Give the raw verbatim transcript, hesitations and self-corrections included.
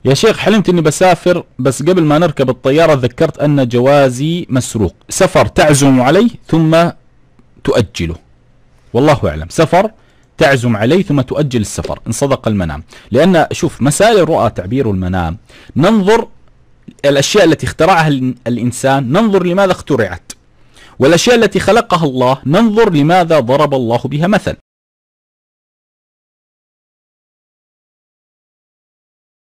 يا شيخ حلمت اني بسافر، بس قبل ما نركب الطيارة ذكرت ان جوازي مسروق. سفر تعزم عليه ثم تؤجله، والله اعلم. سفر تعزم عليه ثم تؤجل السفر ان صدق المنام. لان شوف، مسائل الرؤى تعبير المنام، ننظر الاشياء التي اخترعها الانسان، ننظر لماذا اخترعت، والاشياء التي خلقها الله ننظر لماذا ضرب الله بها مثل.